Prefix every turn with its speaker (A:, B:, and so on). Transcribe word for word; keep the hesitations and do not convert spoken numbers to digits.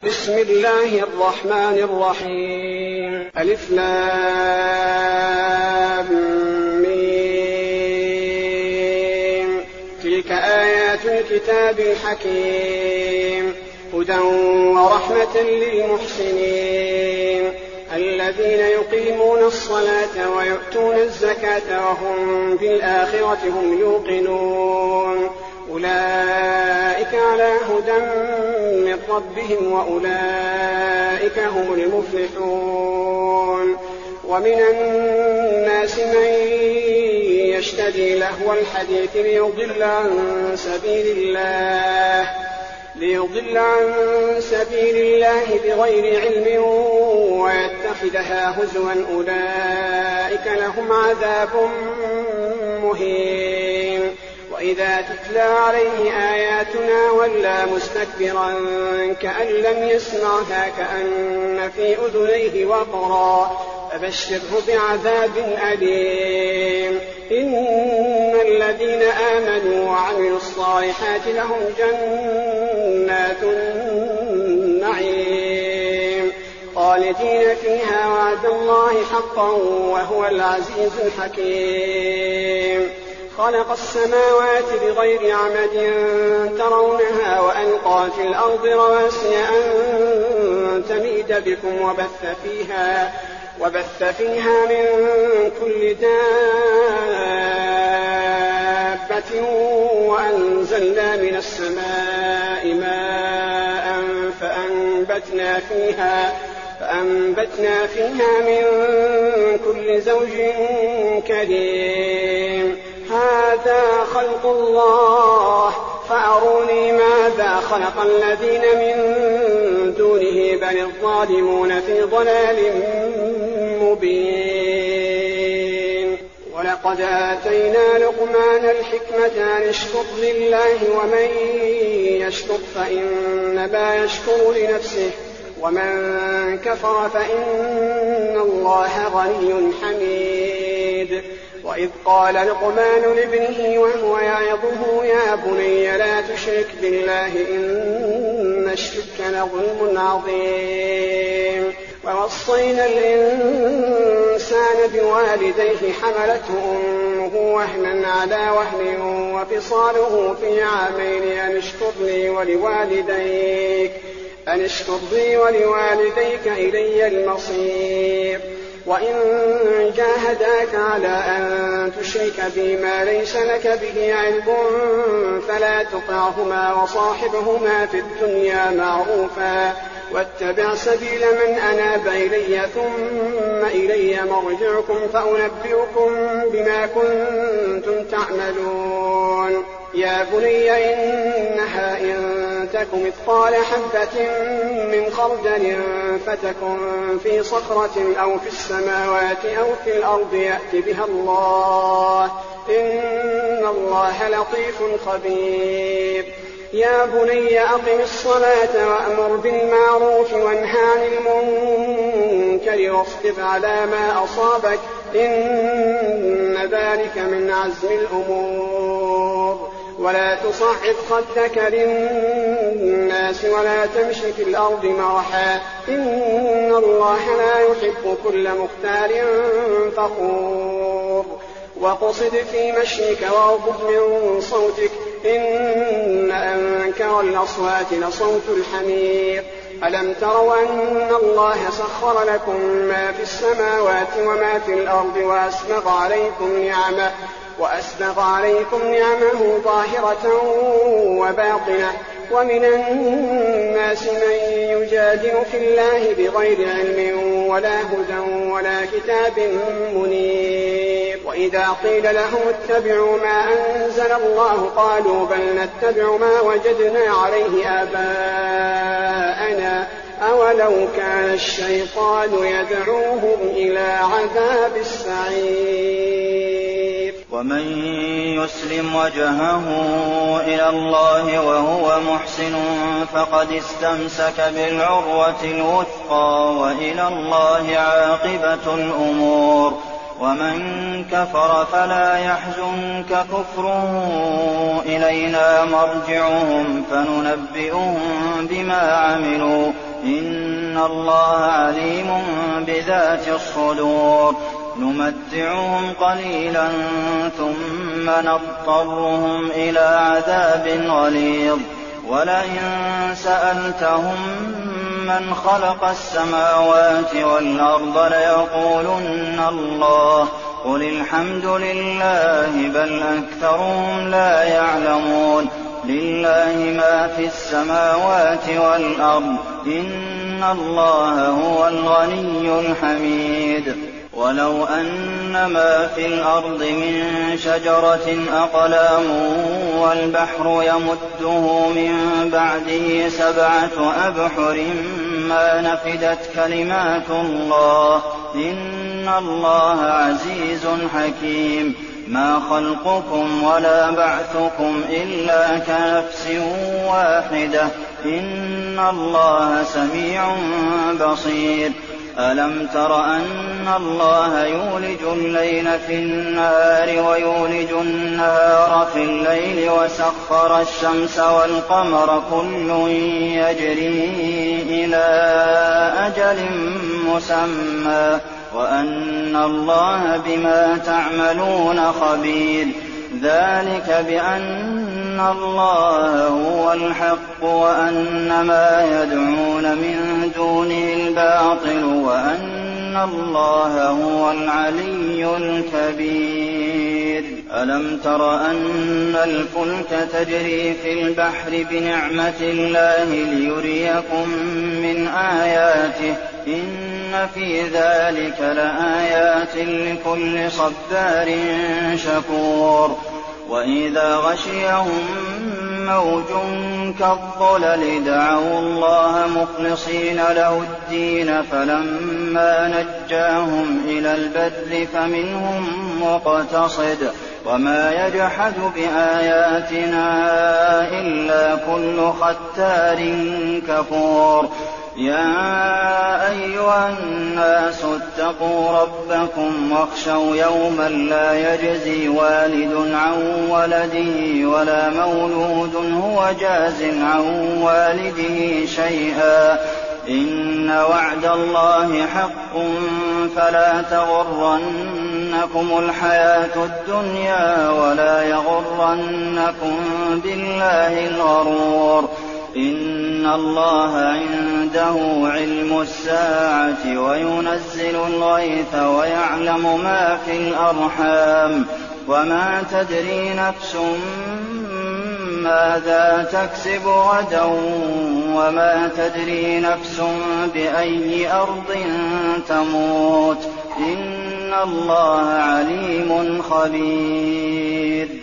A: بسم الله الرحمن الرحيم. ألف لام ميم. تلك آيات الكتاب الحكيم هدى ورحمة للمحسنين الذين يقيمون الصلاة ويؤتون الزكاة وهم بالآخرة هم يوقنون أولئك على هدى من ربهم وأولئك هم المفلحون. ومن الناس من يشتري لهو الحديث ليضل عن سبيل الله ليضل عن سبيل الله بغير علم ويتخذها هزوا أولئك لهم عذاب مهين. وإذا تتلى عليه آياتنا ولى مستكبرا كأن لم يسمعها كأن في أذنيه وقرا فبشره بعذاب أليم. إن الذين آمنوا وعملوا الصالحات لهم جنات النعيم خالدين فيها وعد الله حقا وهو العزيز الحكيم. خلق السماوات بغير عمد ترونها وألقى في الأرض رواسي أن تميد بكم وبث فيها, وبث فيها من كل دابة وأنزلنا من السماء ماء فأنبتنا فيها, فأنبتنا فيها من كل زوج كريم. هذا خلق الله فأروني ماذا خلق الذين من دونه بل الظالمون في ضلال مبين. ولقد آتينا لقمان الحكمة أن اشكر لله ومن يشكر فإنما يشكر لنفسه ومن كفر فإن الله غني حميد. وإذ قال لقمان لابنه وهو يعظه يا بني لا تشرك بالله إن الشرك لظلم عظيم. ووصينا الإنسان بوالديه حملته أمه وهنا على وهن وفصاله في عامين أن اشكر لي ولوالديك أن اشكر لي ولوالديك إلي المصير. وإن جاهداك على أن تشرك بي ما ليس لك به علم فلا تطعهما وصاحبهما في الدنيا معروفا واتبع سبيل من أناب إلي ثم إلي مرجعكم فأنبئكم بما كنتم تعملون. يا بني إنها إن تك مثقال حبة من خردل فتكن في صخرة أو في السماوات أو في الأرض يأت بها الله إن الله لطيف خبير. يا بني أقم الصلاة وأمر بالمعروف وانهى عن المنكر واصبر على ما أصابك إن ذلك من عزم الأمور. ولا تصعد خدك للناس ولا تمش في الأرض مرحا إن الله لا يحب كل مختال فخور. وقصد في مشيك واغضض من صوتك إن أنكر الأصوات لصوت الحمير. ألم تروا أن الله سخر لكم ما في السماوات وما في الأرض وأسبغ عليكم نعمه وأسبغ عليكم نعمه ظاهرة وباطنة. ومن الناس من يجادل في الله بغير علم ولا هدى ولا كتاب منير. وإذا قيل لهم اتبعوا ما أنزل الله قالوا بل نتبع ما وجدنا عليه آباءنا أولو كان الشيطان يدعوهم إلى عذاب السعير.
B: ومن يسلم وجهه إلى الله وهو محسن فقد استمسك بالعروة الوثقى وإلى الله عاقبة الأمور. ومن كفر فلا يحزنك كفره إلينا مرجعهم فننبئهم بما عملوا إِنَّ اللَّهَ عَلِيمٌ بِذَاتِ الصُّدُورِ نُمَتِّعُهُمْ قَلِيلًا ثُمَّ نَضْطَرُّهُمْ إِلَىٰ عَذَابٍ غَلِيظٍ وَلَئِن سَأَلْتَهُم مَّنْ خَلَقَ السَّمَاوَاتِ وَالْأَرْضَ لَيَقُولُنَّ اللَّهُ قُلِ الْحَمْدُ لِلَّهِ بَلْ أَكْثَرُهُمْ لَا يَعْلَمُونَ لِلَّهِ مَا فِي السَّمَاوَاتِ وَالْأَرْضِ ۚ إِنَّ اللَّهَ هُوَ الْغَنِيُّ الْحَمِيدُ وَلَوْ أَنَّ مَا فِي الْأَرْضِ مِن شَجَرَةٍ أَقْلَامٌ وَالْبَحْرُ يَمُدُّهُ مِن بَعْدِهِ سَبْعَةُ أَبْحُرٍ مَّا نَفِدَتْ كَلِمَاتُ اللَّهِ ۗ إِنَّ اللَّهَ عَزِيزٌ حَكِيمٌ مَا خَلْقُكُمْ وَلَا بَعْثُكُمْ إِلَّا كَنَفْسٍ وَاحِدَةٍ ۗ إِنَّ اللَّهَ سَمِيعٌ بَصِيرٌ أَلَمْ تَرَ أَنَّ اللَّهَ يُولِجُ اللَّيْلَ فِي النَّهَارِ وَيُولِجُ النَّهَارَ فِي اللَّيْلِ وَسَخَّرَ الشَّمْسَ وَالْقَمَرَ كُلٌّ يَجْرِي إِلَىٰ أَجَلٍ مُّسَمًّى وَأَنَّ اللَّهَ بِمَا تَعْمَلُونَ خَبِيرٌ ذَٰلِكَ بِأَنَّ اللَّهَ هُوَ الْحَقُّ وَأَنَّ مَا يَدْعُونَ مِن دُونِهِ الْبَاطِلُ وَأَنَّ اللَّهَ هُوَ الْعَلِيُّ الْكَبِيرُ أَلَمْ تَرَ أَنَّ الْفُلْكَ تَجْرِي فِي الْبَحْرِ بِنِعْمَتِ اللَّهِ لِيُرِيَكُم مِّنْ آيَاتِهِ ۚ إِنَّ فِي ذَٰلِكَ لَآيَاتٍ لِّكُلِّ صَبَّارٍ شَكُورٍ وَإِذَا غَشِيَهُم مَّوْجٌ كَالظُّلَلِ دَعَوُا اللَّهَ مُخْلِصِينَ لَهُ الدِّينَ فَلَمَّا نَجَّاهُمْ إِلَى الْبَرِّ فَمِنْهُم مُّقْتَصِدٌ ۚ وَمَا يَجْحَدُ بِآيَاتِنَا إِلَّا كُلُّ خَتَّارٍ كَفُورٍ يَا أَيُّهَا النَّاسُ اتَّقُوا رَبَّكُمْ وَاخْشَوْا يَوْمًا لَّا يَجْزِي وَالِدٌ عَن وَلَدِهِ وَلَا مَوْلُودٌ هُوَ جَازٍ عَن وَالِدِهِ شَيْئًا ۚ إِنَّ وَعْدَ اللَّهِ حَقٌّ فَلَا تَغُرَّنَّكُمُ الْحَيَاةُ الدُّنْيَا وَلَا يَغُرَّنَّكُم بِاللَّهِ الْغَرُورُ إِنَّ اللَّهَ عِندَهُ عِلْمُ السَّاعَةِ وَيُنَزِّلُ الْغَيْثَ وَيَعْلَمُ مَا فِي الْأَرْحَامِ ۖ وَمَا تَدْرِي نَفْسٌ مَّاذَا تَكْسِبُ غَدًا وَمَا تَدْرِي نَفْسٌ بِأَيِّ أَرْضٍ تَمُوتُ ۚ إِنَّ اللَّهَ عَلِيمٌ خَبِيرٌ